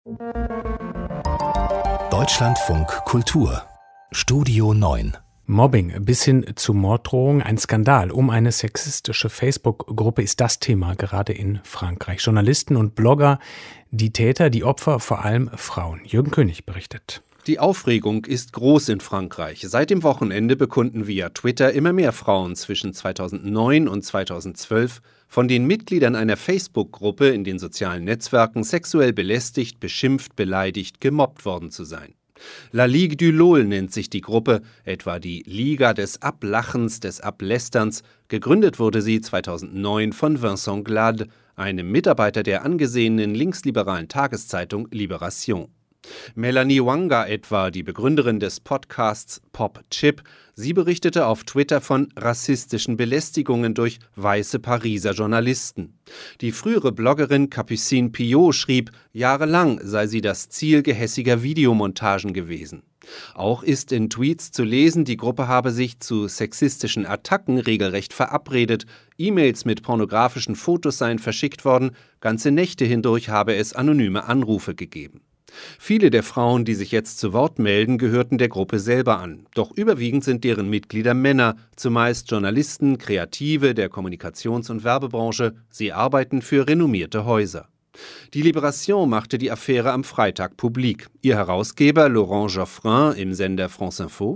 Deutschlandfunk Kultur Studio 9. Mobbing bis hin zu Morddrohungen, ein Skandal um eine sexistische Facebook-Gruppe ist das Thema gerade in Frankreich. Journalisten und Blogger, die Täter, die Opfer, vor allem Frauen. Jürgen König berichtet. Die Aufregung ist groß in Frankreich. Seit dem Wochenende bekunden via Twitter immer mehr Frauen zwischen 2009 und 2012 von den Mitgliedern einer Facebook-Gruppe in den sozialen Netzwerken sexuell belästigt, beschimpft, beleidigt, gemobbt worden zu sein. La Ligue du LOL nennt sich die Gruppe, etwa die Liga des Ablachens, des Ablästerns. Gegründet wurde sie 2009 von Vincent Glade, einem Mitarbeiter der angesehenen linksliberalen Tageszeitung Libération. Melanie Wanga etwa, die Begründerin des Podcasts Pop Chip, sie berichtete auf Twitter von rassistischen Belästigungen durch weiße Pariser Journalisten. Die frühere Bloggerin Capucine Piot schrieb, jahrelang sei sie das Ziel gehässiger Videomontagen gewesen. Auch ist in Tweets zu lesen, die Gruppe habe sich zu sexistischen Attacken regelrecht verabredet, E-Mails mit pornografischen Fotos seien verschickt worden, ganze Nächte hindurch habe es anonyme Anrufe gegeben. Viele der Frauen, die sich jetzt zu Wort melden, gehörten der Gruppe selber an. Doch überwiegend sind deren Mitglieder Männer, zumeist Journalisten, Kreative der Kommunikations- und Werbebranche. Sie arbeiten für renommierte Häuser. Die Libération machte die Affäre am Freitag publik. Ihr Herausgeber Laurent Geoffrin im Sender France Info.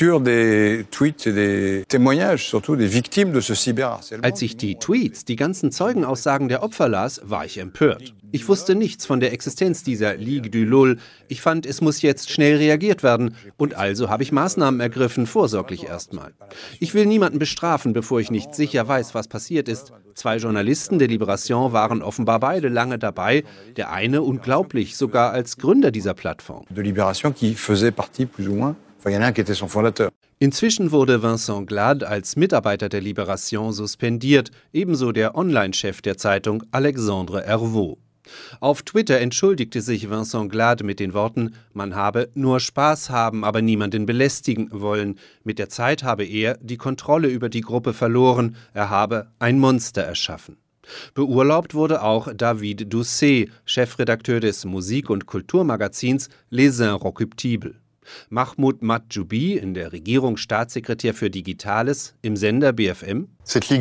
Als ich die Tweets, die ganzen Zeugenaussagen der Opfer las, war ich empört. Ich wusste nichts von der Existenz dieser Ligue du LOL. Ich fand, es muss jetzt schnell reagiert werden. Und also habe ich Maßnahmen ergriffen, vorsorglich erstmal. Ich will niemanden bestrafen, bevor ich nicht sicher weiß, was passiert ist. 2 Journalisten der Libération waren offenbar beide lange dabei. Der eine unglaublich, sogar als Gründer dieser Plattform. Inzwischen wurde Vincent Glade als Mitarbeiter der Libération suspendiert, ebenso der Online-Chef der Zeitung Alexandre Herveau. Auf Twitter entschuldigte sich Vincent Glade mit den Worten, man habe nur Spaß haben, aber niemanden belästigen wollen. Mit der Zeit habe er die Kontrolle über die Gruppe verloren, er habe ein Monster erschaffen. Beurlaubt wurde auch David Doucet, Chefredakteur des Musik- und Kulturmagazins Les Inrecuptibles. Mahmoud Madjoubi, in der Regierung Staatssekretär für Digitales, im Sender BFM.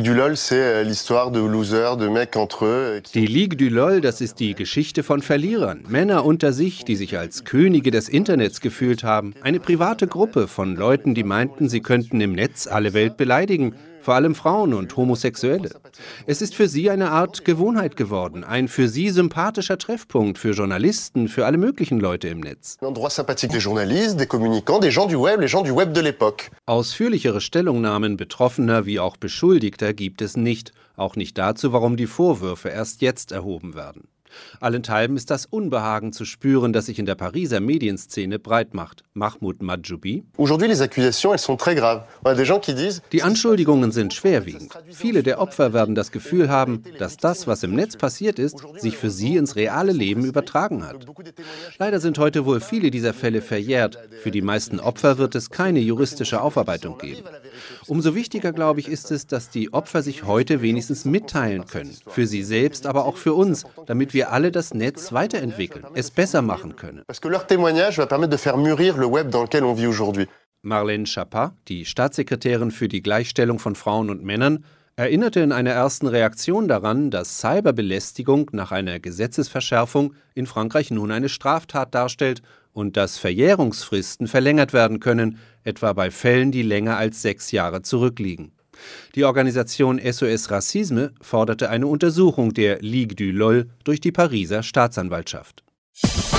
Die Ligue du LOL, das ist die Geschichte von Verlierern, Männer unter sich, die sich als Könige des Internets gefühlt haben. Eine private Gruppe von Leuten, die meinten, sie könnten im Netz alle Welt beleidigen. Vor allem Frauen und Homosexuelle. Es ist für sie eine Art Gewohnheit geworden, ein für sie sympathischer Treffpunkt für Journalisten, für alle möglichen Leute im Netz. Ausführlichere Stellungnahmen Betroffener wie auch Beschuldigter gibt es nicht, auch nicht dazu, warum die Vorwürfe erst jetzt erhoben werden. Allenthalben ist das Unbehagen zu spüren, das sich in der Pariser Medienszene breit macht. Mahmoud Madjoubi. Die Anschuldigungen sind schwerwiegend. Viele der Opfer werden das Gefühl haben, dass das, was im Netz passiert ist, sich für sie ins reale Leben übertragen hat. Leider sind heute wohl viele dieser Fälle verjährt. Für die meisten Opfer wird es keine juristische Aufarbeitung geben. Umso wichtiger, glaube ich, ist es, dass die Opfer sich heute wenigstens mitteilen können. Für sie selbst, aber auch für uns, damit wir alle das Netz weiterentwickeln, es besser machen können. Marlène Schiappa, die Staatssekretärin für die Gleichstellung von Frauen und Männern, erinnerte in einer ersten Reaktion daran, dass Cyberbelästigung nach einer Gesetzesverschärfung in Frankreich nun eine Straftat darstellt und dass Verjährungsfristen verlängert werden können, etwa bei Fällen, die länger als 6 Jahre zurückliegen. Die Organisation SOS Racisme forderte eine Untersuchung der Ligue du LOL durch die Pariser Staatsanwaltschaft.